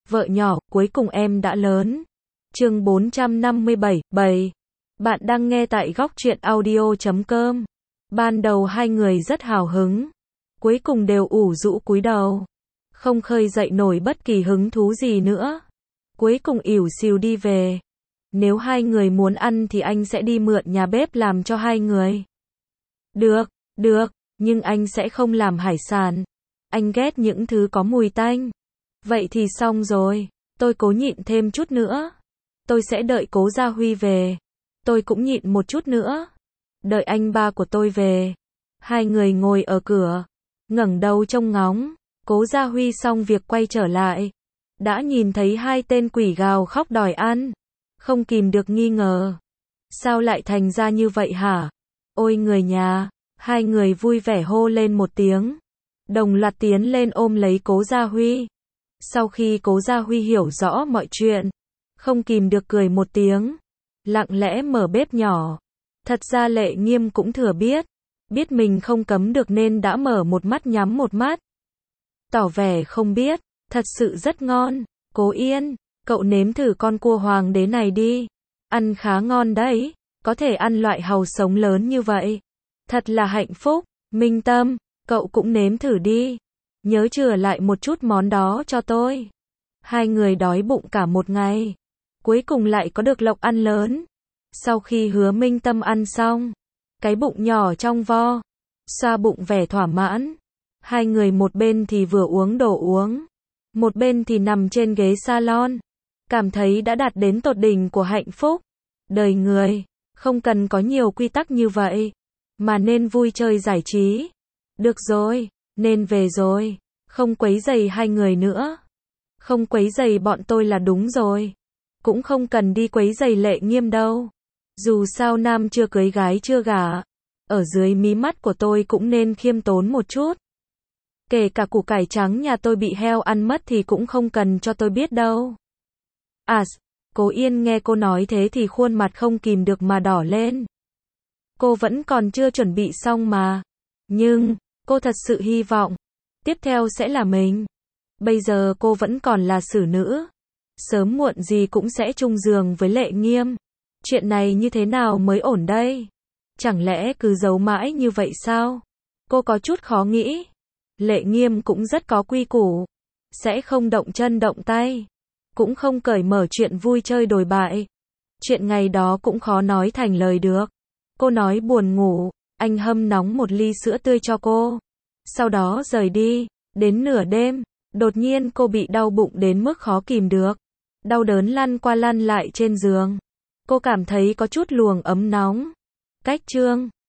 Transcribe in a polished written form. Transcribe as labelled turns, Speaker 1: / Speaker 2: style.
Speaker 1: Vợ nhỏ, cuối cùng em đã lớn. Chương 457, 7. Bạn đang nghe tại góc truyện audio.com. Ban đầu hai người rất hào hứng, cuối cùng đều ủ rũ cúi đầu, không khơi dậy nổi bất kỳ hứng thú gì nữa. Cuối cùng ỉu xìu đi về. Nếu hai người muốn ăn thì anh sẽ đi mượn nhà bếp làm cho hai người. Được, nhưng anh sẽ không làm hải sản. Anh ghét những thứ có mùi tanh. Vậy thì xong rồi, tôi cố nhịn thêm chút nữa. Tôi sẽ đợi Cố Gia Huy về. Tôi cũng nhịn một chút nữa. Đợi anh ba của tôi về. Hai người ngồi ở cửa, ngẩng đầu trông ngóng. Cố Gia Huy xong việc quay trở lại, đã nhìn thấy hai tên quỷ gào khóc đòi ăn. Không kìm được nghi ngờ. Sao lại thành ra như vậy hả? Ôi người nhà! Hai người vui vẻ hô lên một tiếng, đồng loạt tiến lên ôm lấy Cố Gia Huy. Sau khi Cố Gia Huy hiểu rõ mọi chuyện, không kìm được cười một tiếng, lặng lẽ mở bếp nhỏ. Thật ra Lệ Nghiêm cũng thừa biết mình không cấm được nên đã mở một mắt nhắm một mắt, tỏ vẻ không biết. Thật sự rất ngon. Cố Yên, cậu nếm thử con cua hoàng đế này đi, ăn khá ngon đấy, có thể ăn loại hàu sống lớn như vậy, thật là hạnh phúc. Minh Tâm, cậu cũng nếm thử đi, nhớ chừa lại một chút món đó cho tôi. Hai người đói bụng cả một ngày, cuối cùng lại có được lộc ăn lớn. Sau khi Hứa Minh Tâm ăn xong, cái bụng nhỏ trong vo, xoa bụng vẻ thỏa mãn. Hai người một bên thì vừa uống đồ uống, một bên thì nằm trên ghế salon, cảm thấy đã đạt đến tột đỉnh của hạnh phúc. Đời người, không cần có nhiều quy tắc như vậy, mà nên vui chơi giải trí. Được rồi, nên về rồi, không quấy rầy hai người nữa. Không quấy rầy bọn tôi là đúng rồi. Cũng không cần đi quấy rầy Lệ Nghiêm đâu. Dù sao nam chưa cưới gái chưa gả, ở dưới mí mắt của tôi cũng nên khiêm tốn một chút. Kể cả củ cải trắng nhà tôi bị heo ăn mất thì cũng không cần cho tôi biết đâu. Cố Yên nghe cô nói thế thì khuôn mặt không kìm được mà đỏ lên. Cô vẫn còn chưa chuẩn bị xong mà. Nhưng, cô thật sự hy vọng tiếp theo sẽ là mình. Bây giờ cô vẫn còn là xử nữ, sớm muộn gì cũng sẽ chung giường với Lệ Nghiêm. Chuyện này như thế nào mới ổn đây? Chẳng lẽ cứ giấu mãi như vậy sao? Cô có chút khó nghĩ. Lệ Nghiêm cũng rất có quy củ, sẽ không động chân động tay, cũng không cởi mở chuyện vui chơi đồi bại. Chuyện ngày đó cũng khó nói thành lời được. Cô nói buồn ngủ, anh hâm nóng một ly sữa tươi cho cô, sau đó rời đi. Đến nửa đêm, đột nhiên cô bị đau bụng đến mức khó kìm được, đau đớn lăn qua lăn lại trên giường. Cô cảm thấy có chút luồng ấm nóng cách trương